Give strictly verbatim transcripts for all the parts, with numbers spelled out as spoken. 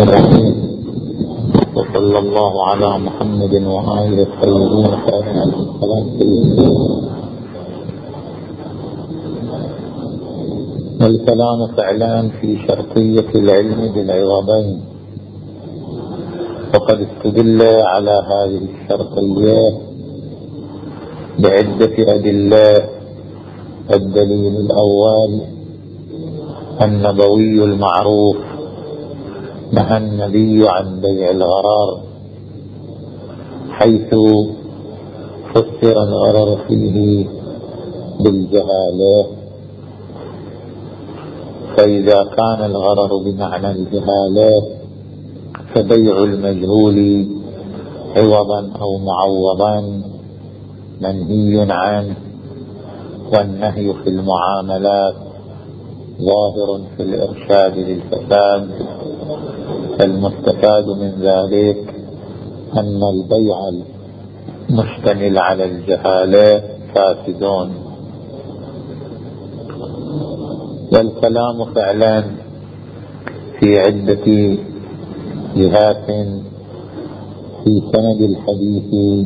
الرحيم. وصلى الله على محمد وآله الطيبين الطاهرين. والكلام فعلا في شرطية العلم بالعوضين، وقد استدل على هذه الشرطية بعدة أدلة. الدليل الأول النبوي المعروف، نهى النبي عن بيع الغرر، حيث فسر الغرر فيه بالجهالة، فإذا كان الغرر بمعنى الجهالة فبيع المجهول عوضا أو معوضا منهي عنه. والنهي في المعاملات ظاهر في الإرشاد للفساد، فالمستفاد من ذلك أن البيع المشتمل على الجهالة فاسدون. والكلام فعلا في عدة جهات في سند الحديث،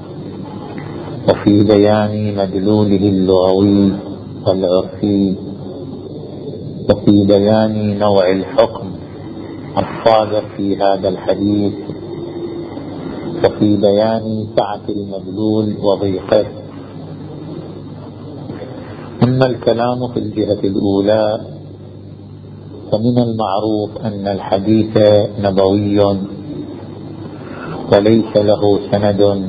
وفي بيان مدلوله اللغوي والعرفي، وفي بيان نوع الحكم الصادر في هذا الحديث، وفي بيان سعة المدلول وضيقه. أما الكلام في الجهة الأولى فمن المعروف أن الحديث نبوي وليس له سند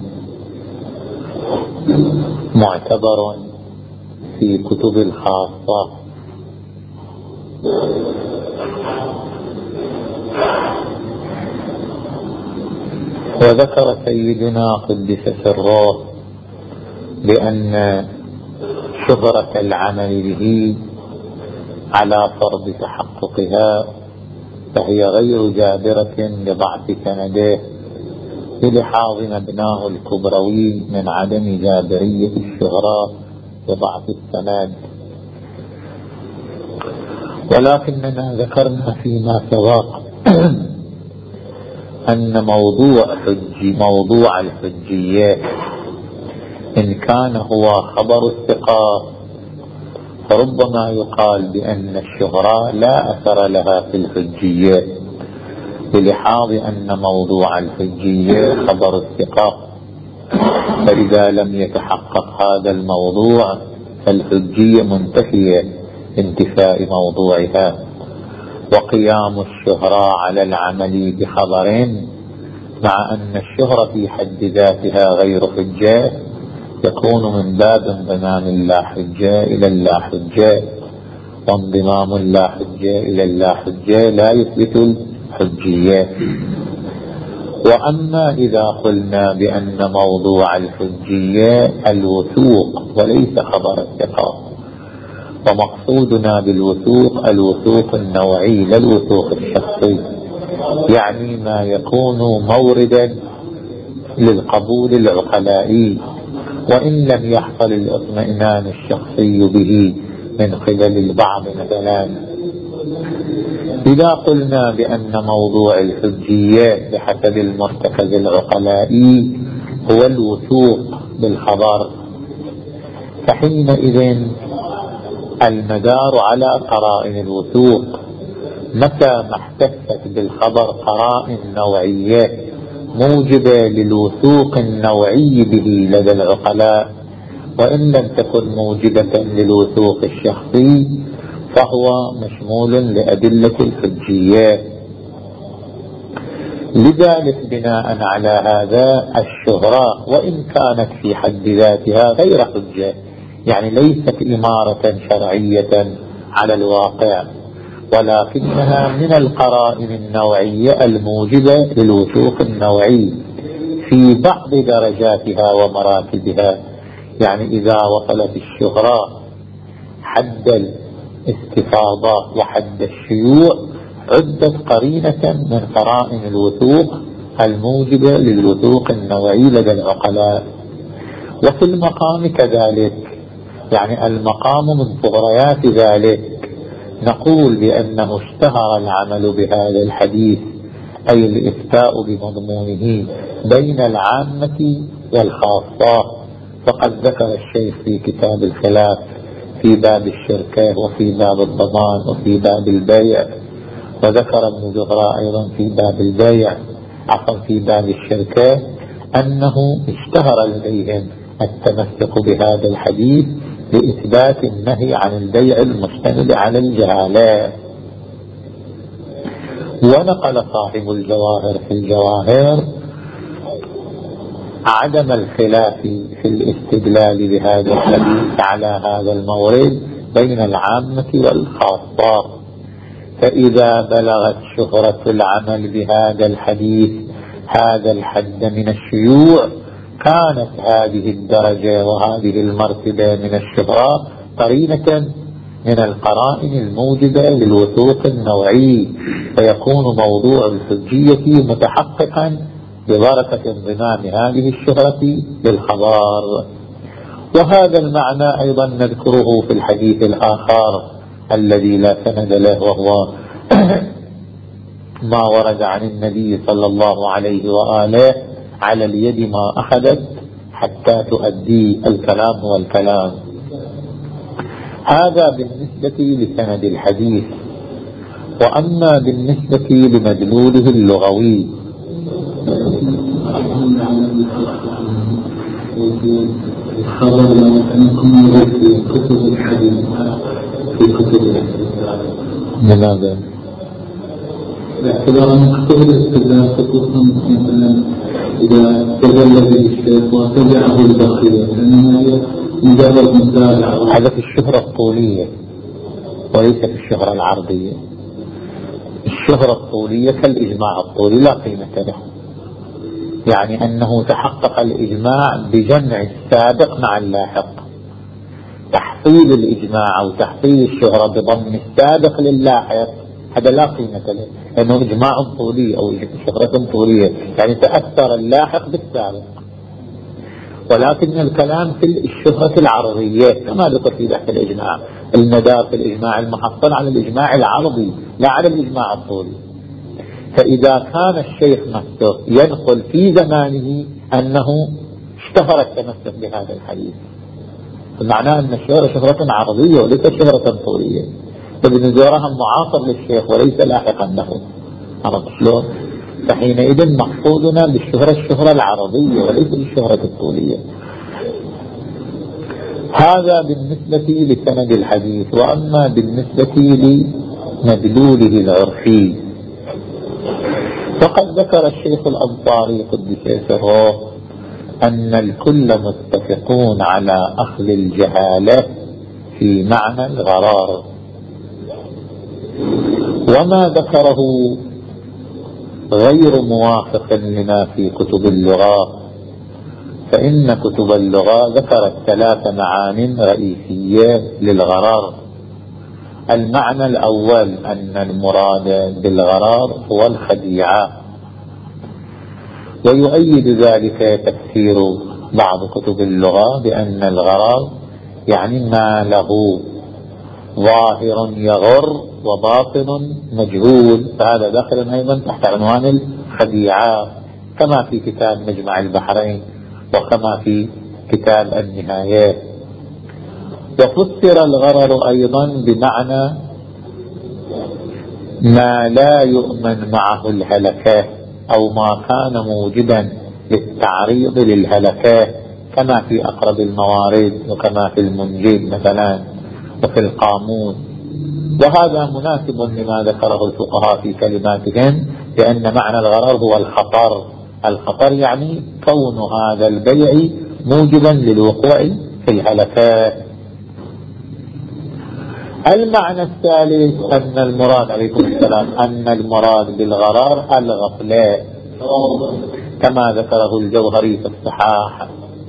معتبر في كتب الخاصة. وذكر سيدنا قدس سره بأن شهرة العمل به على فرض تحققها فهي غير جابرة لضعف سنده، بلحاظ مبناه الكبروي من عدم جابرية الشهرة وضعف السند. ولكننا ذكرنا فيما سبق أن موضوع حج موضوع الحجية إن كان هو خبر الثقة فربما يقال بأن الشهرة لا أثر لها في الحجية، بلحاظ أن موضوع الحجية خبر الثقة، فإذا لم يتحقق هذا الموضوع فالحجية منتفية انتفاء موضوعها. وقيام الشهرة على العمل بخبر مع أن الشهرة في حد ذاتها غير حجة يكون من باب انضمام اللا حجة إلى اللا حجة، وانضمام اللا حجة إلى اللا حجة لا يثبت الحجية. وأما إذا قلنا بأن موضوع الحجية الوثوق وليس خبر الثقة، ومقصودنا بالوثوق الوثوق النوعي لا الوثوق الشخصي، يعني ما يكون موردا للقبول العقلائي وإن لم يحصل الاطمئنان الشخصي به من قبل البعض. مثلا إذا قلنا بأن موضوع الحجية بحسب المرتكز العقلائي هو الوثوق بالخبر، فحينئذ المدار على قرائن الوثوق. متى ما احتفت بالخبر قرائن نوعية موجبة للوثوق النوعي به لدى العقلاء، وإن لم تكن موجبة للوثوق الشخصي فهو مشمول لأدلة الحجية. لذلك بناء على هذا الشهرة وإن كانت في حد ذاتها غير حجة، يعني ليست إمارة شرعية على الواقع، ولكنها من القرائن النوعية الموجبة للوثوق النوعي في بعض درجاتها ومراتبها. يعني إذا وصلت الشهرة حد الاستفاضة وحد الشيوع عدت قرينة من قرائن الوثوق الموجبة للوثوق النوعي لدى العقلاء. وفي المقام كذلك، يعني المقام من طغريات ذلك نقول بأنه اشتهر العمل بهذا الحديث أي الإفتاء بمضمونه بين العامة والخاصة. فقد ذكر الشيخ في كتاب الخلاف في باب الشركة وفي باب الضمان وفي باب البيع، وذكر ابن زهراء أيضا في باب البيع عفوا في باب الشركة أنه اشتهر لديهم التمسك بهذا الحديث لإثبات النهي عن البيع المشتمل على الجهالة. ونقل صاحب الجواهر في الجواهر عدم الخلاف في الاستدلال بهذا الحديث على هذا المورد بين العامة والخاصة، فإذا بلغت شهرة العمل بهذا الحديث هذا الحد من الشيوع كانت هذه الدرجة وهذه المرتبة من الشهرة قرينة من القرائن الموجبة للوثوق النوعي، فيكون موضوع الحجية متحققا ببركة انضمام هذه الشهرة للخبر. وهذا المعنى أيضا نذكره في الحديث الآخر الذي لا سند له، وهو ما ورد عن النبي صلى الله عليه وآله: على اليد ما أخذت حتى تؤدي. الكلام هو الكلام. هذا بالنسبة لسند الحديث. وأما بالنسبة لمدلوله اللغوي الخبر لو أنكم في كتب الحديث في كتب الحديث لماذا؟ باعتبار أن كتب الاستدلال تكون مثلا إذا تجلى به الشيخ وتبعه البقية لأنها هي مجرد متابعة. هذا في الشهرة الطولية وليس في الشهرة العرضية. الشهرة الطولية كالإجماع الطولي لا قيمة له، يعني أنه تحقق الإجماع بجمع السابق مع اللاحق. تحصيل الإجماع أو تحصيل الشهرة بضم السابق للاحق هذا لا قيمة له، لأنه إجماع طولي أو شهرة طولية، يعني تأثر اللاحق بالسابق. ولكن الكلام في الشهرة العرضية كما ذكر في بحث الإجماع، المدار في الإجماع المحصل على الإجماع العرضي لا على الإجماع الطولي. فإذا كان الشيخ نفسه ينقل في زمانه أنه اشتهر التمسك بهذا الحديث، فمعناه أن الشهرة شهرة عرضية وليس شهرة طولية. ابن زهراء معاصر للشيخ وليس لاحقا له، عرفت شلون؟ فحينئذ مقصودنا بالشهرة الشهرة العرضية وليس بالشهرة الطولية. هذا بالنسبة لسند الحديث. وأما بالنسبة لمدلوله العرفي فقد ذكر الشيخ الأنصاري قدس سره أن الكل متفقون على أخذ الجهالة في معنى الغرار، وما ذكره غير موافق لما في كتب اللغة، فإن كتب اللغة ذكرت ثلاث معان رئيسية للغرار. المعنى الأول أن المراد بالغرار هو الخديعة، ويؤيد ذلك تفسير بعض كتب اللغة بأن الغرار يعني ما له ظاهر يغر وباطن مجهول، فهذا داخل أيضا تحت عنوان الخديعة كما في كتاب مجمع البحرين وكما في كتاب النهايات. وفسر الغرر أيضا بمعنى ما لا يؤمن معه الهلكة أو ما كان موجبا للتعريض للهلكة كما في أقرب الموارد وكما في المنجد مثلا وفي القاموس. وهذا مناسب لما ذكره الفقهاء في كلماتهم بأن معنى الغرر هو الخطر. الخطر يعني كون هذا البيع موجبا للوقوع في الهلكات. المعنى الثالث أن المراد عليكم السلام أن المراد بالغرار الغفلة كما ذكره الجوهري في الصحاح.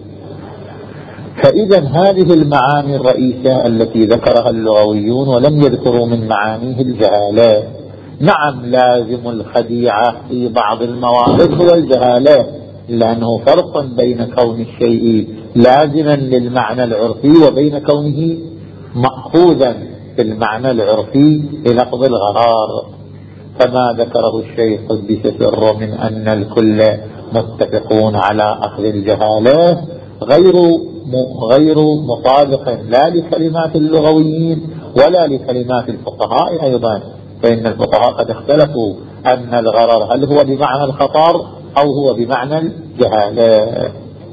فإذا هذه المعاني الرئيسة التي ذكرها اللغويون ولم يذكروا من معانيه الجهالة. نعم لازم الخديعة في بعض الموارد هو الجهالة، لأنه فرق بين كون الشيء لازما للمعنى العرفي وبين كونه مأخوذا في المعنى العرفي للفظ الغرار. فما ذكره الشيخ قدس سره من أن الكل متفقون على أخذ الجهالة غير غير مطابق لا لكلمات اللغويين ولا لكلمات الفقهاء أيضا، فإن الفقهاء قد اختلفوا أن الغرر هل هو بمعنى الخطر أو هو بمعنى الجهالة.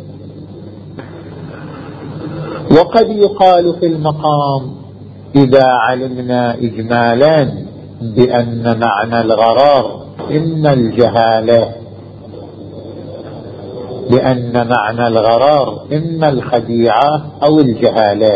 وقد يقال في المقام إذا علمنا إجمالا بأن معنى الغرر إما الجهالة، لأن معنى الغرر إما الخديعة أو الجهالة،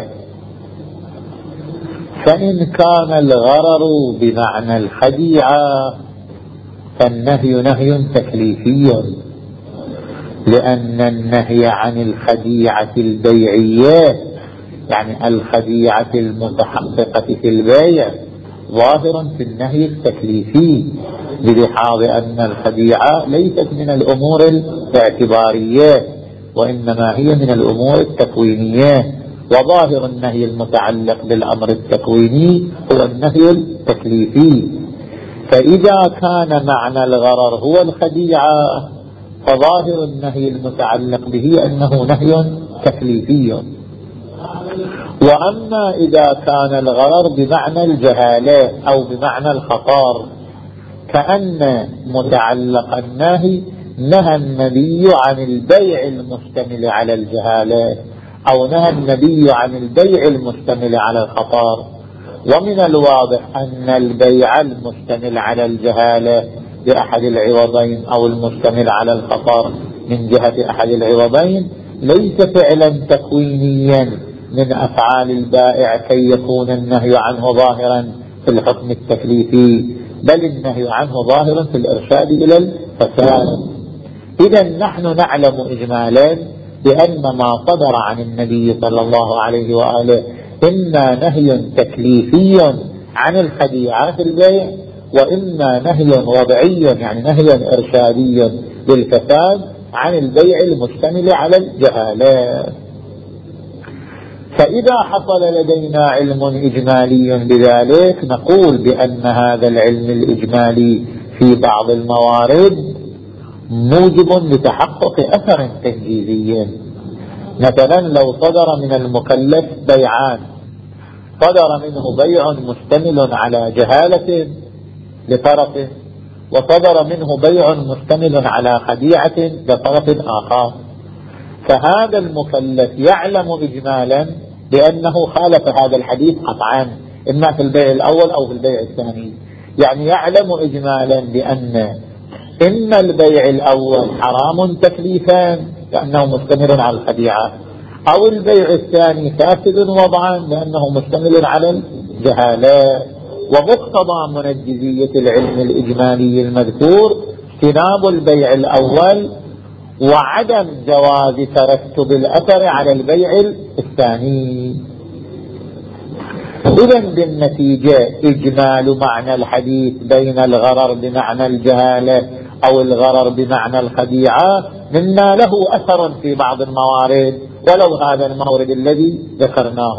فإن كان الغرر بمعنى الخديعة فالنهي نهي تكليفي، لأن النهي عن الخديعة البيعية يعني الخديعة المتحققة في البيع ظاهر في النهي التكليفي، بلحاظ أن الخديعة ليست من الأمور الاعتبارية وإنما هي من الأمور التكوينية، وظاهر النهي المتعلق بالأمر التكويني هو النهي التكليفي. فإذا كان معنى الغرر هو الخديعة فظاهر النهي المتعلق به أنه نهي تكليفي. وأما إذا كان الغرر بمعنى الجهالة أو بمعنى الخطر كأن متعلق النهي نهى النبي عن البيع المشتمل على الجهالة أو نهى النبي عن البيع المشتمل على الخطر، ومن الواضح أن البيع المشتمل على الجهالة بأحد العوضين أو المشتمل على الخطر من جهة أحد العوضين ليس فعلا تكوينيا من أفعال البائع كي يكون النهي عنه ظاهرا في الحكم التكليفي، بل النهي عنه ظاهرا في الإرشاد إلى الفساد. إذا نحن نعلم إجمالا بأن ما صدر عن النبي صلى الله عليه وآله إما نهي تكليفي عن الخديعة في البيع وإما نهي وضعي يعني نهي إرشادي للفساد عن البيع المشتمل على الجهالة. فإذا حصل لدينا علم إجمالي بذلك نقول بأن هذا العلم الإجمالي في بعض الموارد موجب لتحقق أثر تنجيزي. مثلا لو صدر من المكلف بيعان، صدر منه بيع مشتمل على جهالة لطرف وصدر منه بيع مشتمل على خديعة لطرف آخر، فهذا المكلف يعلم إجمالا بأنه خالف هذا الحديث قطعا إما في البيع الأول أو في البيع الثاني، يعني يعلم إجمالا بأن إن البيع الأول حرام تكليفا لأنه مشتمل على الخديعة، أو البيع الثاني فاسد وضعا لأنه مشتمل على الجهالة. ومقتضى منجزية العلم الإجمالي المذكور اجتناب البيع الأول وعدم جواز ترتب الأثر على البيع الثاني. إذا بالنتيجة إجمال معنى الحديث بين الغرر بمعنى الجهالة أو الغرر بمعنى الخديعة مما له أثر في بعض الموارد ولو هذا المورد الذي ذكرناه.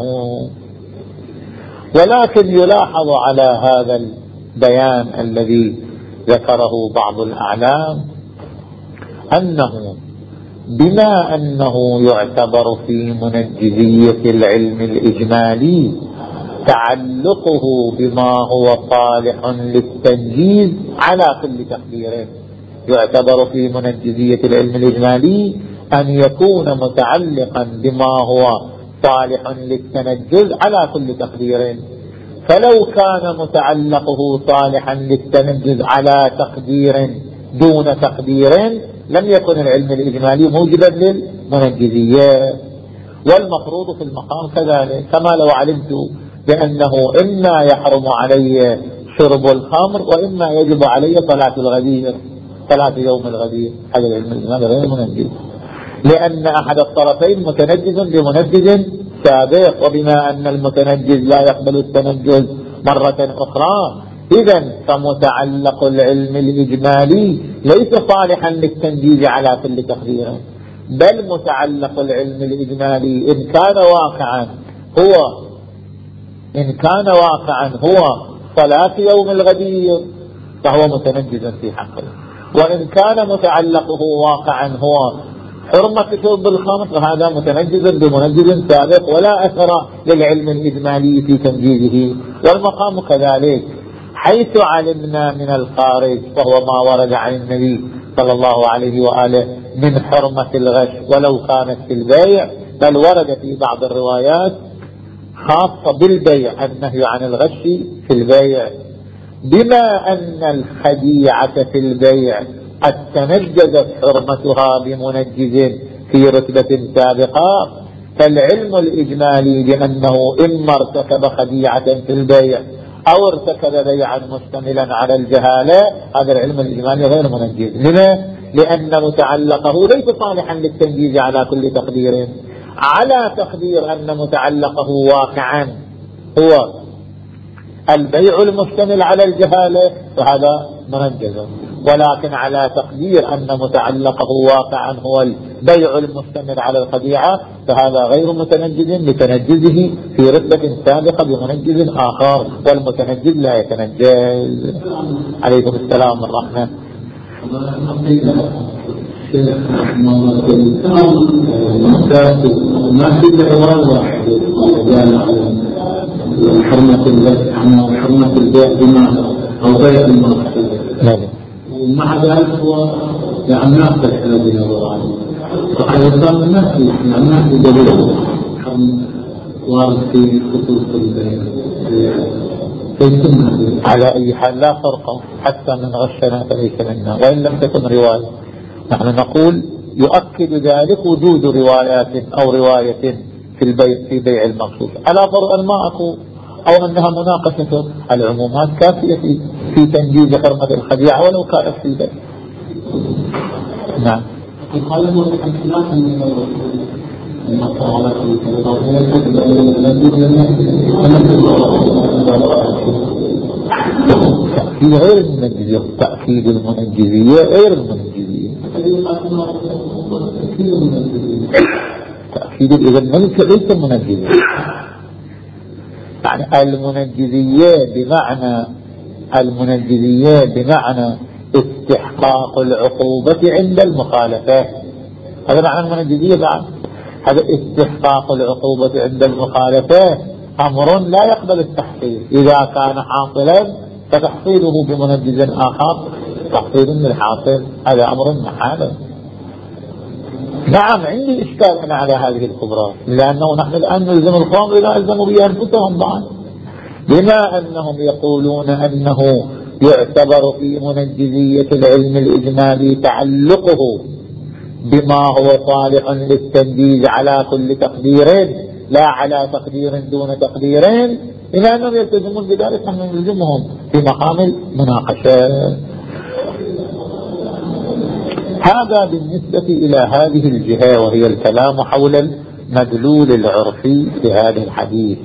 ولكن يلاحظ على هذا البيان الذي ذكره بعض الأعلام أنه بما أنه يعتبر في منجزية العلم الإجمالي تعلقه بما هو صالح للتنجيز على كل تقدير، يعتبر في منجزية العلم الإجمالي أن يكون متعلقا بما هو صالح للتنجز على كل تقدير، فلو كان متعلقه صالحا للتنجز على تقدير دون تقدير لم يكن العلم الإجمالي موجبا للمنجزية. والمفروض في المقام كذلك، كما لو علمت بأنه إما يحرم علي شرب الخمر وإما يجب علي صلاة الغدير صلاة يوم الغدير، هذا العلم الإجمالي غير منجز، لأن أحد الطرفين متنجز بمنجز سابق، وبما أن المتنجز لا يقبل التنجز مرة أخرى إذن فمتعلق العلم الإجمالي ليس صالحا للتنجيز على كل تقدير، بل متعلق العلم الإجمالي إن كان واقعا هو إن كان واقعا هو صلاة يوم الغدير فهو متنجز في حقه. وإن كان متعلقه واقعا هو حرمة شرب الخمر فهذا متنجز بمنجز سابق ولا أثر للعلم الإجمالي في تنجيزه. والمقام كذلك حيث علمنا من الخارج فهو ما ورد عن النبي صلى الله عليه وآله من حرمة الغش ولو كانت في البيع، بل ورد في بعض الروايات خاصة بالبيع النهي عن الغش في البيع. بما أن الخديعة في البيع قد تنجزت حرمتها بمنجز في رتبة سابقة، فالعلم الإجمالي بأنه إما ارتكب خديعة في البيع أو ارتكب بيعا مشتملا على الجهالة، هذا العلم الإجمالي غير منجز. لما؟ لأن متعلقه ليس صالحا للتنجيز على كل تقدير، على تقدير أن متعلقه واقعا هو البيع المشتمل على الجهالة فهذا منجز، ولكن على تقدير أن متعلقه واقعا هو البيع المشتمل على الخديعة فهذا غير متنجز لتنجزه في رتبة سابقة بمنجز آخر، والمتنجز لا يتنجز. عليكم السلام والرحمة. ما في عبارة واحدة حرمة البيع عن حرمة البيع بما أو بيع المرسل، ومع ذلك هو يعني ناقش هذه العبارة. فقد صار الناس يعني الناس يدلون حرم وارد في خصوص البيع. على أي حال لا فرق، حتى من غشنا فليس منا وإن لم تكن رواية. نحن نقول يؤكد ذلك وجود روايات أو رواية في البيع في بيع المغشوش، على فرض ما أكو أو أنها مناقشة العمومات كافية في, في تنجيز حرمة الخديعة ولو كانت في البيع. نعم. تأكيد غير المنجزية، تأكيد المنجزية غير المنجزية. تأكيد إذن ليس المنجزية، يعني المنجزية بمعنى المنجزية بمعنى استحقاق العقوبة عند المخالفة، هذا معنى المنجزية. بعد هذا استحقاق العقوبة عند المخالفة أمر لا يقبل التحصيل، إذا كان حاصلا فتحصيله بمنجز آخر تحصيل من الحاصل، هذا أمر محال. نعم عندي إشكال أنا على هذه الخبرات، لأنه نحن الآن نلزم القوم لا يلزموا بها أنفسهم بعد، بما أنهم يقولون أنه يعتبر في منجزية العلم الإجمالي تعلقه بما هو صالح للتنجيز على كل تقدير لا على تقدير دون تقديرين، إلى أنهم يلتزمون بذلك نحن نلزمهم في مقام المناقشة. هذا بالنسبة إلى هذه الجهة، وهي الكلام حول المدلول العرفي في هذا الحديث.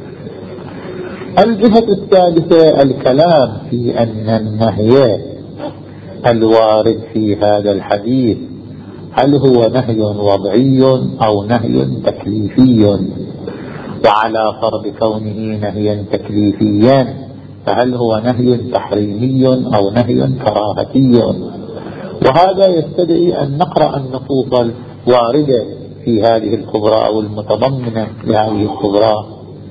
الجهة الثالثة الكلام في أن النهي الوارد في هذا الحديث هل هو نهي وضعي أو نهي تكليفي، وعلى فرض كونه نهيا تكليفيا فهل هو نهي تحريمي أو نهي كراهتي. وهذا يستدعي أن نقرأ النصوص الواردة في هذه الكبرى أو المتضمنة لهذه الكبرى.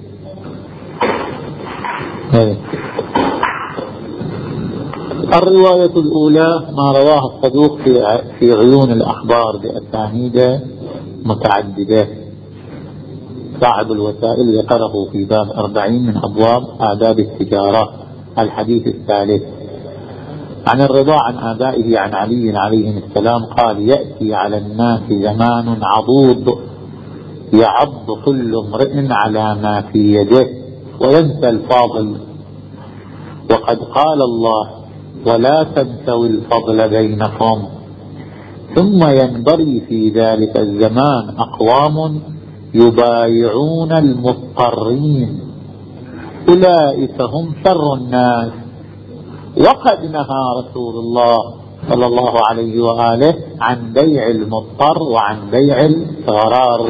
الرواية الأولى ما رواه الصدوق في, في عيون الأخبار بأسانيد متعددة، صاحب الوسائل ذكره في باب أربعين من أبواب آداب التجارة. الحديث الثالث عن الرضا عن آبائه عن علي عليه السلام قال: يأتي على الناس زمان عضوض يعض كل امرئ على ما في يده وينسى الفاضل، وقد قال الله: ولا تنسوا الفضل بينكم. ثم ينبغي في ذلك الزمان أقوام يبايعون المضطرين، أولئك هم شر الناس. وقد نهى رسول الله صلى الله عليه وآله عن بيع المضطر وعن بيع الغرار.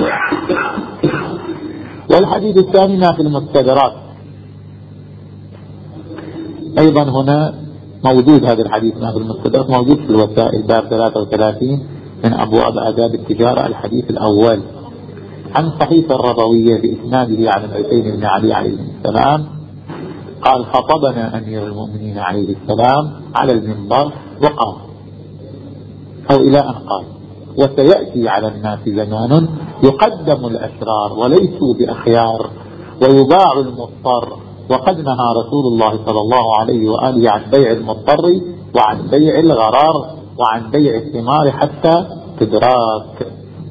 والحديث الثاني في المستدرك أيضا هنا موجود هذا الحديث في المستدرك، موجود في الوسائل باب ثلاثة وثلاثين من أبواب آداب التجارة، الحديث الأول عن صحيفة الرضوية بإسناده عن الحسين بن علي عليه السلام قال: خطبنا أمير المؤمنين عليه السلام على المنبر وقال، أو إلى أن قال: وسيأتي على الناس زمان يقدم الأشرار وليسوا بأخيار ويباع المضطر، وقد نهى رسول الله صلى الله عليه وآله عن بيع المضطر وعن بيع الغرار وعن بيع الثمار حتى تدراك.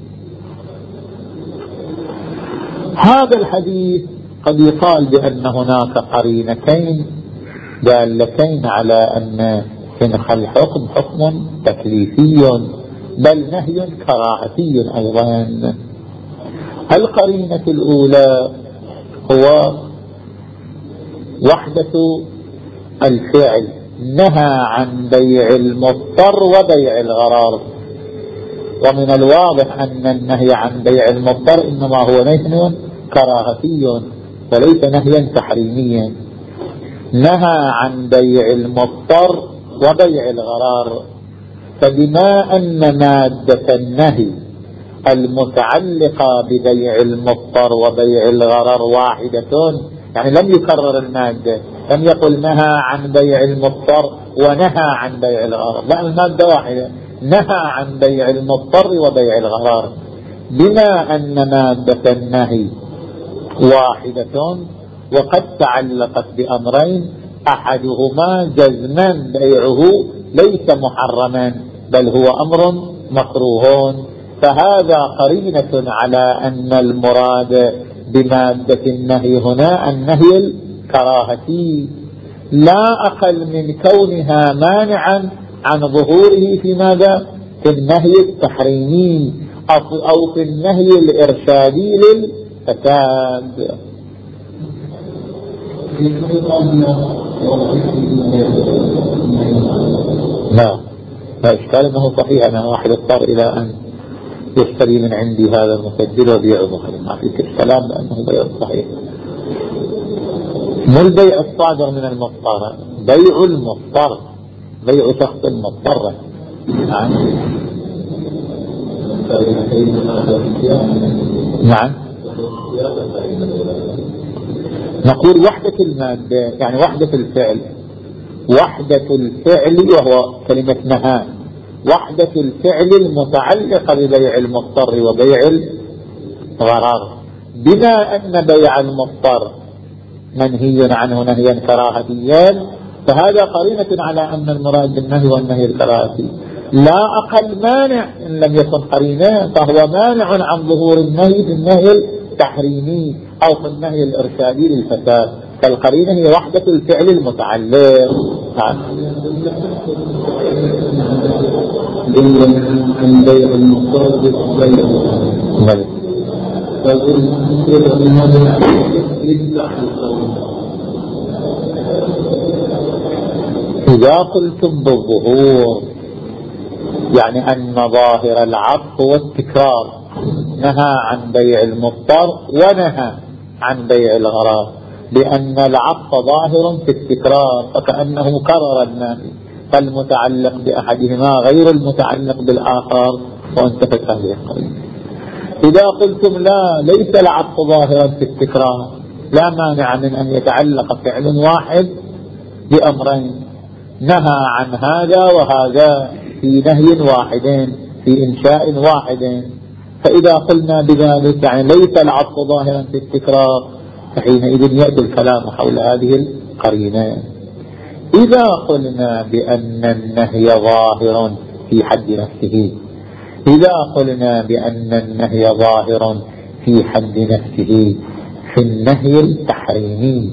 هذا الحديث قد يقال بأن هناك قرينتين دالتين على أن سنخ الحكم حكم تكليفي بل نهي كراهتي أيضا. القرينة الأولى هو وحدة الفعل، نهى عن بيع المضطر وبيع الغرار، ومن الواضح أن النهي عن بيع المضطر إنما هو نهي كراهتي وليس نهيا تحريميا. نهى عن بيع المضطر وبيع الغرار، فبما أن مادة النهي المتعلقة ببيع المضطر وبيع الغرر واحدة، يعني لم يكرر المادة، لم يقل نهى عن بيع المضطر ونهى عن بيع الغرر، لا، المادة واحدة، نهى عن بيع المضطر وبيع الغرر. بما أن مادة النهي واحدة وقد تعلقت بأمرين، أحدهما جزما بيعه ليس محرما بل هو أمر مكروه، فهذا قرينة على أن المراد بمادة النهي هنا النهي الكراهتي، لا أقل من كونها مانعا عن ظهوره في ماذا؟ في النهي التحريمي أو في النهي الإرشادي للفساد. لا لا إشكال أنه صحيح، أنا واحد اضطر إلى أن يشتري من عندي هذا المسجل وبيعه، ما في كلام لأنه بيع صحيح. مو البيع الصادر من المضطر، بيع المضطر، بيع شخص المضطر. نعم نعم نقول وحدة المادة يعني وحدة الفعل، وحدة الفعل وهو كلمة نهى، وحدة الفعل المتعلقة ببيع المضطر وبيع الغرار. بما أن بيع المضطر منهي عنه نهيا كراهتيا، فهذا قرينة على أن المراد بالنهي والنهي الكراهتي، لا أقل مانع إن لم يكن قرينة، فهو مانع عن ظهور النهي في النهي التحريمي أو في النهي الإرشادي للفساد، فالقرينة هي وحدة الفعل المتعلق. عن بيع المضطر بيع إذا قلتم بالظهور يعني أن ظاهر العطف هو التكرار، نهى عن بيع المضطر ونهى عن بيع الغرار، لأن العطف ظاهر في التكرار فكأنه كرر النهي، فالمتعلق بأحدهما غير المتعلق بالآخر وانتفت هذه القضية. إذا قلتم لا، ليس العطف ظاهرا في التكرار، لا مانع من أن يتعلق فعل واحد بأمرين، نهى عن هذا وهذا في نهي واحد في إنشاء واحد، فإذا قلنا بذلك يعني ليس العطف ظاهرا في التكرار، فحينئذ يأتي الكلام حول هذه القرينة. إذا قلنا بأن النهي ظاهر في حد نفسه، إذا قلنا بأن النهي ظاهر في حد نفسه في النهي التحريمي،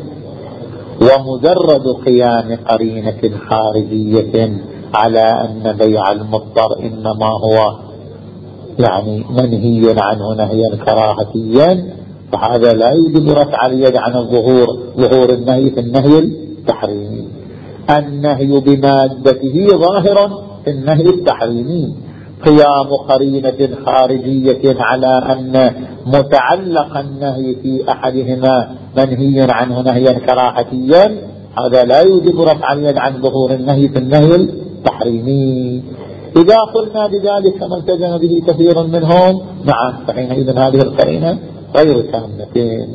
ومجرد قيام قرينة خارجية على أن بيع المضطر إنما هو يعني منهي عنه نهيا كراهتيا، فهذا لا يوجب رفع اليد عن الظهور، ظهور النهي في النهي التحريمي. النهي بمادته ظاهر في النهي التحريمي، قيام قرينة خارجية على أن متعلق النهي في أحدهما منهي عنه نهيا كراهتيا، هذا لا يوجب رفع اليد عن ظهور النهي في النهي التحريمي. إذا قلنا بذلك كما التزم به كثير منهم نعم فحينئذ هذه القرينة غير تامة.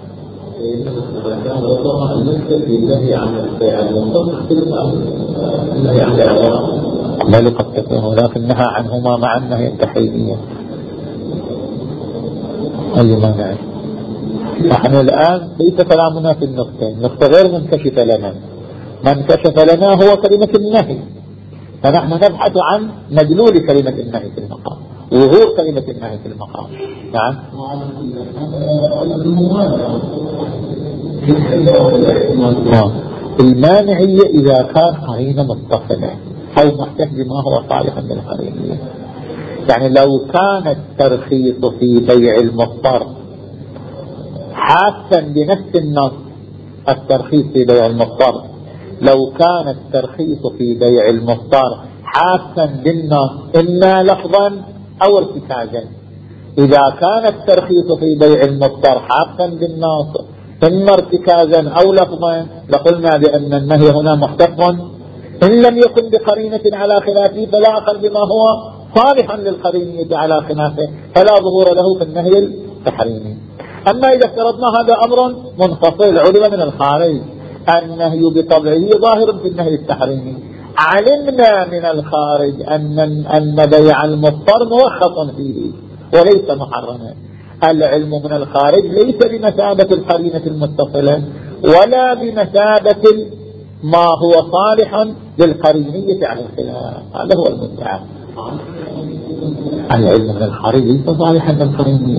بل قد تكون لكنها عنهما مع النهي التحريمية. أي مانع؟ نحن الآن ليس كلامنا في النقطة، النقطة غير منكشفة لنا. ما انكشف لنا هو كلمة النهي، فنحن نبحث عن مدلول كلمة النهي في المقام، ظهور كلمة النهي في المقام. نعم. المانعية إذا كان قرينة متصلة أو محتاج بما هو صالحا للقرينية. يعني لو كان الترخيص في بيع المضطر حاسا بنفس النص، الترخيص في بيع المضطر لو كان الترخيص في بيع المضطر حاسا بالنص إما لفظا أو ارتكازا، إذا كان الترخيص في بيع المضطر حاسا بالنص إما ارتكازا أو لفظا لقلنا بأن النهي هنا محتف، إن لم يكن بقرينة على خلافه فلا أقل بما هو صالحا للقرينية على خلافه فلا ظهور له في النهي التحريمي. أما إذا افترضنا هذا أمر منفصل علم من الخارج، النهي بطبعه ظاهر في النهي التحريمي، علمنا من الخارج أن أن بيع المضطر موخص فيه وليس محرما. العلم من الخارج ليس بمثابة القرينة المتصلة ولا بمثابة ما هو صالحا للقرينية على الخلاف، هذا هو المدعى. العلم من الخارج ليس صالحا للقرينية.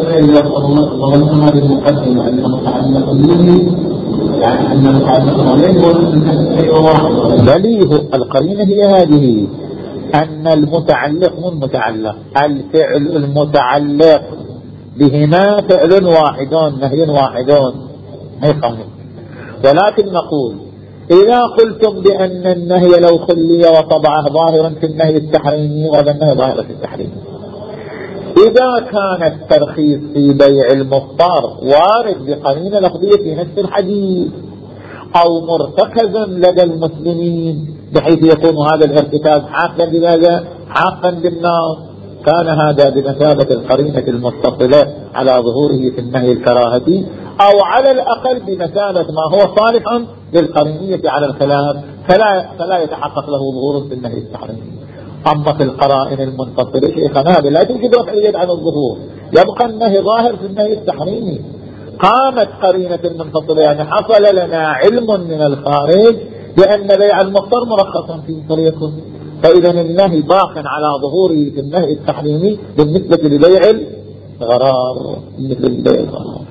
بل القرينة هي هذه، أن المتعلق من متعلق الفعل المتعلق بهما فعل واحد نهي واحد هيقامل. ولكن نقول إذا قلتم بأن النهي لو خلي وطبعه ظاهرا في النهي التحريمي وهذا النهي ظاهر في التحريم، إذا كان الترخيص في بيع المضطر وارد بقرينة لفظية في نفس الحديث أو مرتكزا لدى المسلمين بحيث يكون هذا الارتكاز حاقا بماذا؟ حاقا بالنار، كان هذا بمثابة القرينة المتصلة على ظهوره في النهي الكراهتي أو على الأقل بمثابة ما هو صالحا للقرينية على الخلاف فلا, فلا يتحقق له ظهور في النهي التحريمي. أما في القرائن المنفصلة شيخنا لا توجد رفع اليد عن الظهور، يبقى النهي ظاهر في النهي التحريمي. قامت قرينة المنفصلة يعني حصل لنا علم من الخارج بأن بيع المضطر مرخصا فيه فليكن، فإذا النهي باق على ظهوره في النهي التحريمي بالنسبة لبيع الغرار مثل بيع الغرار.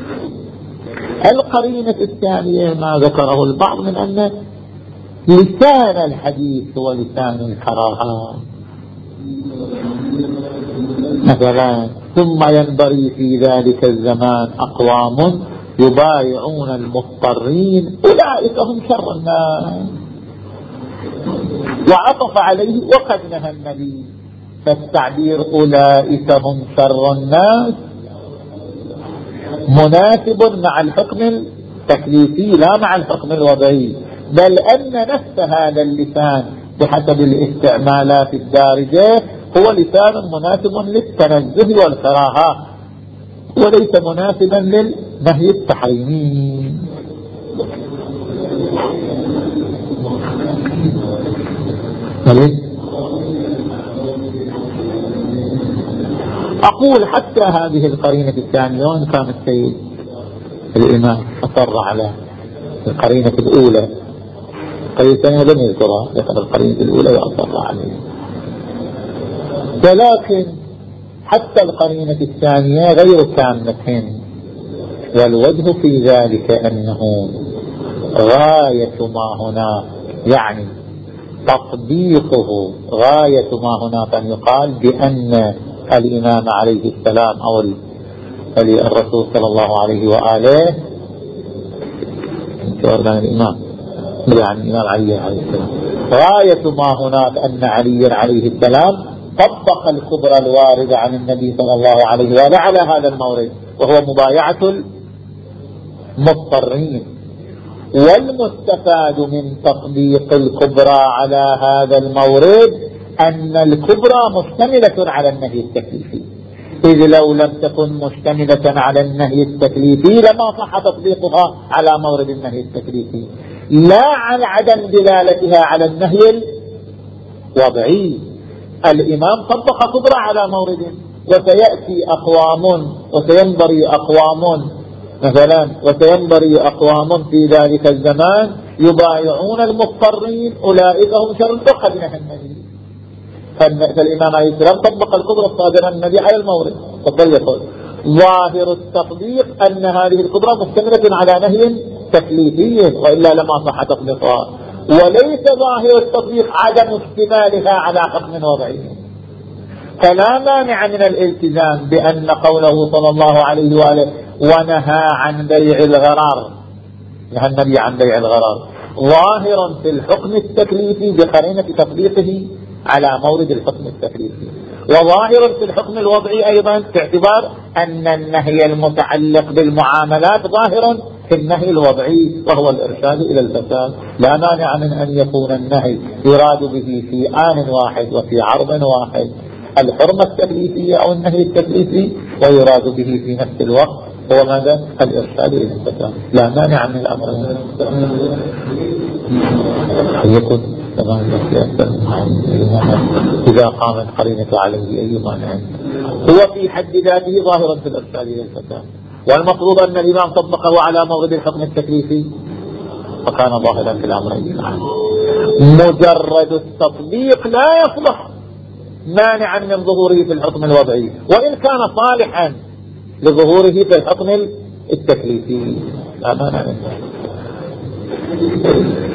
القرينة الثانية ما ذكره البعض من أن لسان الحديث هو لسان الكراهة مثلا، ثم ينبغي في ذلك الزمان أقوام يبايعون المضطرين أولئك هم شر الناس، وعطف عليه وقد نهى النبي، فالتعبير أولئك هم شر الناس مناسب مع الحكم التكليفي لا مع الحكم الوضعي، بل أن نفس هذا اللسان بحسب الاستعمالات الدارجة هو لسان مناسب للتنزه والكراهة وليس مناسبا للنهي التحريمي. أقول حتى هذه القرينة الثانية وإن كان السيد الإمام أصر على القرينة الأولى، القرينة الثانية لم يذكرها لكن القرينة الأولى وأصر عليها، ولكن حتى القرينة الثانية غير تامة، والوجه في ذلك أنه غاية ما هناك يعني تطبيقه غاية ما هناك أن يقال بأن الإمام عليه السلام أو الرسول صلى الله عليه وآله الإمام يعني الإمام علي عليه السلام غاية ما هناك أن علي عليه السلام طبق الكبرى الواردة عن النبي صلى الله عليه وآله على هذا المورد وهو مبايعة المضطرين، والمستفاد من تطبيق الكبرى على هذا المورد أن الكبرى مشتملة على النهي التكليفي، إذ لو لم تكن مشتملة على النهي التكليفي لما صح تطبيقها على مورد النهي التكليفي، لا على عدم دلالتها على النهي الوضعي. الإمام طبق كبرى على مورد، وسيأتي أقوام وسينبري أقوام مثلا وسينبري أقوام في ذلك الزمان يبايعون المضطرين، أولئك هم شر الفقه بنهي النبي. فالإمام عليه السلام طبق الكبرى الصادرة النبي على المورد. فقل ظاهر التطبيق أن هذه الكبرى مشتملة على نهي تكليفي، وإلا لما صح تطبيقها، وليس ظاهر التطبيق عدم اشتمالها على حكم وضعي. فلا مانع من الالتزام بأن قوله صلى الله عليه وآله ونهى عن بيع الغرار، نهى النبي عن بيع الغرار، ظاهرا في الحكم التكليفي بقرينة تطبيقه على مورد الحكم التكليفي، وظاهرا في الحكم الوضعي أيضا في اعتبار أن النهي المتعلق بالمعاملات ظاهر في النهي الوضعي وهو الإرشاد إلى الفساد. لا مانع من أن يكون النهي يراد به في آن واحد وفي عرض واحد الحرمة التكليفية أو النهي التكليفي، ويراد به في نفس الوقت هو ماذا؟ الإرشاد إلى الفساد. لا مانع من الأمر يكون إذا قامت قرينة عليه أي مانع. هو في حد ذاته ظاهرا في الإرشاد إلى الفساد، والمفروض أن الإمام طبقه على مورد الحكم التكليفي فكان ظاهرا في الأمرين. مجرد التطبيق لا يصلح مانعا من ظهوره في الحكم الوضعي، وإن كان صالحا لظهوره في الحكم التكليفي. لا مانع من ذلك.